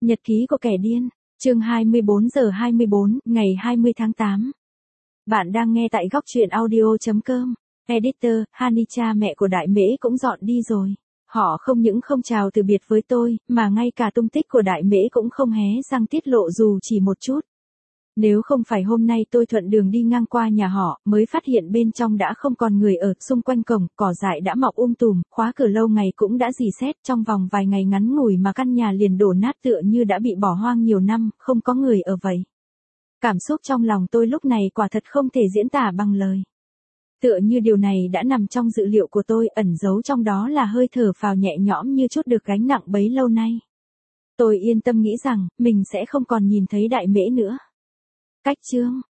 Nhật ký của kẻ điên, chương 24 giờ 24, ngày 20 tháng 8. Bạn đang nghe tại góc truyện audio.com. Editor, Hani, cha mẹ của Đại Mễ cũng dọn đi rồi. Họ không những không chào từ biệt với tôi, mà ngay cả tung tích của Đại Mễ cũng không hé răng tiết lộ dù chỉ một chút. Nếu không phải hôm nay tôi thuận đường đi ngang qua nhà họ, mới phát hiện bên trong đã không còn người ở, xung quanh cổng, cỏ dại đã mọc tùm, khóa cửa lâu ngày cũng đã rỉ sét, trong vòng vài ngày ngắn ngủi mà căn nhà liền đổ nát tựa như đã bị bỏ hoang nhiều năm, không có người ở vậy. Cảm xúc trong lòng tôi lúc này quả thật không thể diễn tả bằng lời. Tựa như điều này đã nằm trong dự liệu của tôi, ẩn giấu trong đó là hơi thở phào nhẹ nhõm như chút được gánh nặng bấy lâu nay. Tôi yên tâm nghĩ rằng, mình sẽ không còn nhìn thấy Đại Mễ nữa. Cách chương